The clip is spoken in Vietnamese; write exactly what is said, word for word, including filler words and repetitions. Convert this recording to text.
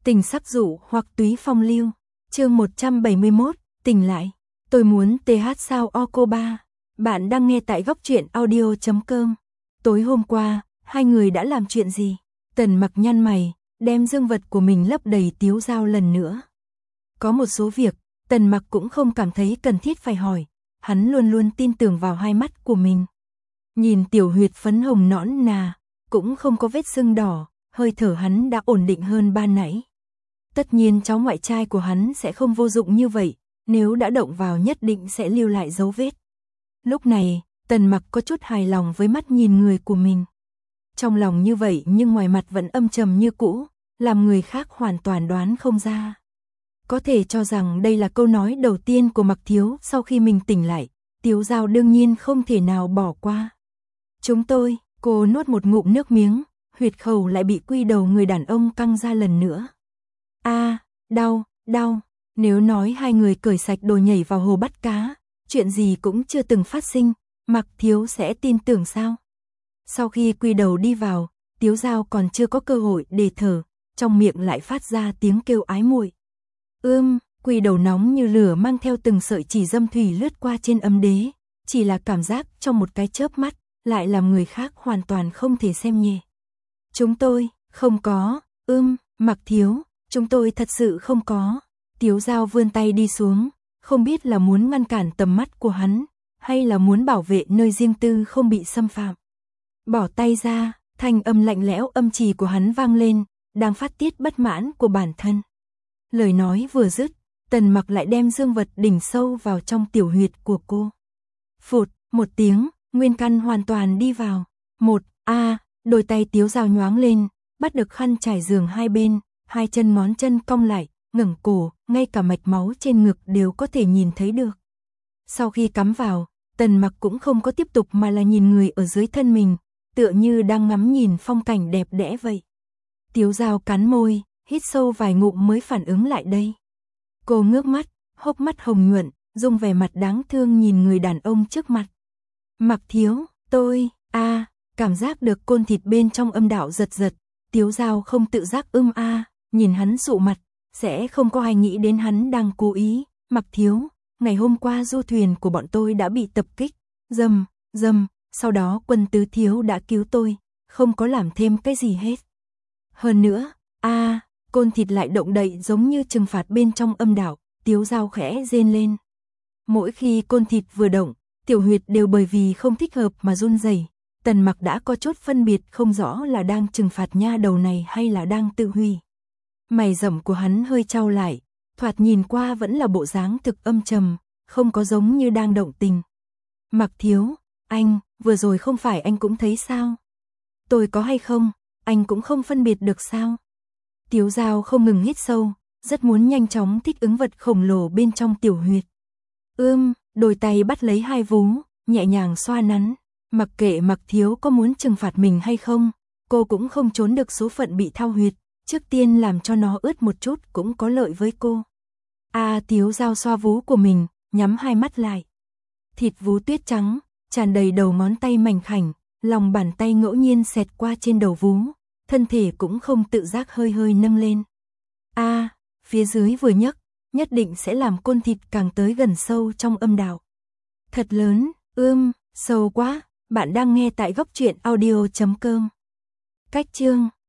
Tình sắc dụ hoặc túy phong lưu. Chương một trăm bảy mươi mốt, tỉnh lại. Tôi muốn tê hát sao o cô ba. Bạn đang nghe tại góc truyện audio chấm com. Tối hôm qua, hai người đã làm chuyện gì? Tần Mặc nhăn mày, đem dương vật của mình lấp đầy Tiếu Dao lần nữa. Có một số việc, Tần Mặc cũng không cảm thấy cần thiết phải hỏi. Hắn luôn luôn tin tưởng vào hai mắt của mình. Nhìn tiểu huyệt phấn hồng nõn nà, cũng không có vết sưng đỏ, hơi thở hắn đã ổn định hơn ban nãy. Tất nhiên cháu ngoại trai của hắn sẽ không vô dụng như vậy, nếu đã động vào nhất định sẽ lưu lại dấu vết. Lúc này, Tần Mặc có chút hài lòng với mắt nhìn người của mình. Trong lòng như vậy nhưng ngoài mặt vẫn âm trầm như cũ, làm người khác hoàn toàn đoán không ra. Có thể cho rằng đây là câu nói đầu tiên của Mặc Thiếu sau khi mình tỉnh lại, Tiếu Dao đương nhiên không thể nào bỏ qua. Chúng tôi, cô nuốt một ngụm nước miếng, huyệt khẩu lại bị quy đầu người đàn ông căng ra lần nữa. A, à, đau, đau, nếu nói hai người cởi sạch đồ nhảy vào hồ bắt cá, chuyện gì cũng chưa từng phát sinh, Mặc Thiếu sẽ tin tưởng sao? Sau khi quy đầu đi vào, Tiếu Dao còn chưa có cơ hội để thở, trong miệng lại phát ra tiếng kêu ái muội. Ưm, quy đầu nóng như lửa mang theo từng sợi chỉ dâm thủy lướt qua trên âm đế, chỉ là cảm giác trong một cái chớp mắt, lại làm người khác hoàn toàn không thể xem nhẹ. Chúng tôi, không có, ưm, Mặc Thiếu, chúng tôi thật sự không có. Tiếu Dao vươn tay đi xuống, không biết là muốn ngăn cản tầm mắt của hắn, hay là muốn bảo vệ nơi riêng tư không bị xâm phạm. Bỏ tay ra, thanh âm lạnh lẽo âm trì của hắn vang lên, đang phát tiết bất mãn của bản thân. Lời nói vừa dứt, Tần Mặc lại đem dương vật đỉnh sâu vào trong tiểu huyệt của cô. Phụt, một tiếng, nguyên căn hoàn toàn đi vào. Một, a, à, đôi tay Tiếu Dao nhoáng lên, bắt được khăn trải giường hai bên, hai chân ngón chân cong lại, ngẩng cổ, ngay cả mạch máu trên ngực đều có thể nhìn thấy được. Sau khi cắm vào, Tần Mặc cũng không có tiếp tục mà là nhìn người ở dưới thân mình, tựa như đang ngắm nhìn phong cảnh đẹp đẽ vậy. Tiếu Dao cắn môi, hít sâu vài ngụm mới phản ứng lại đây. Cô ngước mắt, hốc mắt hồng nhuận, dùng vẻ mặt đáng thương nhìn người đàn ông trước mặt. Mặc Thiếu, tôi, a, à, cảm giác được côn thịt bên trong âm đạo giật giật, Tiếu Dao không tự giác ưm a, à, nhìn hắn dụ mặt, sẽ không có ai nghĩ đến hắn đang cố ý. Mặc Thiếu, ngày hôm qua du thuyền của bọn tôi đã bị tập kích, dầm, dầm, sau đó Quân Tứ Thiếu đã cứu tôi, không có làm thêm cái gì hết. Hơn nữa, a, à, côn thịt lại động đậy giống như trừng phạt bên trong âm đạo, Tiếu Dao khẽ rên lên. Mỗi khi côn thịt vừa động, tiểu huyệt đều bởi vì không thích hợp mà run rẩy. Tần Mặc đã có chút phân biệt không rõ là đang trừng phạt nha đầu này hay là đang tự hủy. Mày rậm của hắn hơi chau lại, thoạt nhìn qua vẫn là bộ dáng thực âm trầm, không có giống như đang động tình. Mặc Thiếu, anh, vừa rồi không phải anh cũng thấy sao? Tôi có hay không, anh cũng không phân biệt được sao? Tiếu Dao không ngừng hít sâu, rất muốn nhanh chóng thích ứng vật khổng lồ bên trong tiểu huyệt. Ưm, đôi tay bắt lấy hai vú, nhẹ nhàng xoa nắn. Mặc kệ Mặc Thiếu có muốn trừng phạt mình hay không, cô cũng không trốn được số phận bị thao huyệt, trước tiên làm cho nó ướt một chút cũng có lợi với cô. A, à, Tiếu Dao xoa vú của mình, nhắm hai mắt lại. Thịt vú tuyết trắng, tràn đầy đầu ngón tay mảnh khảnh, lòng bàn tay ngẫu nhiên xẹt qua trên đầu vú, thân thể cũng không tự giác hơi hơi nâng lên. A, à, phía dưới vừa nhấc, nhất định sẽ làm côn thịt càng tới gần sâu trong âm đạo. Thật lớn, ưm, sâu quá. Bạn đang nghe tại góc truyện audio chấm com. Cách chương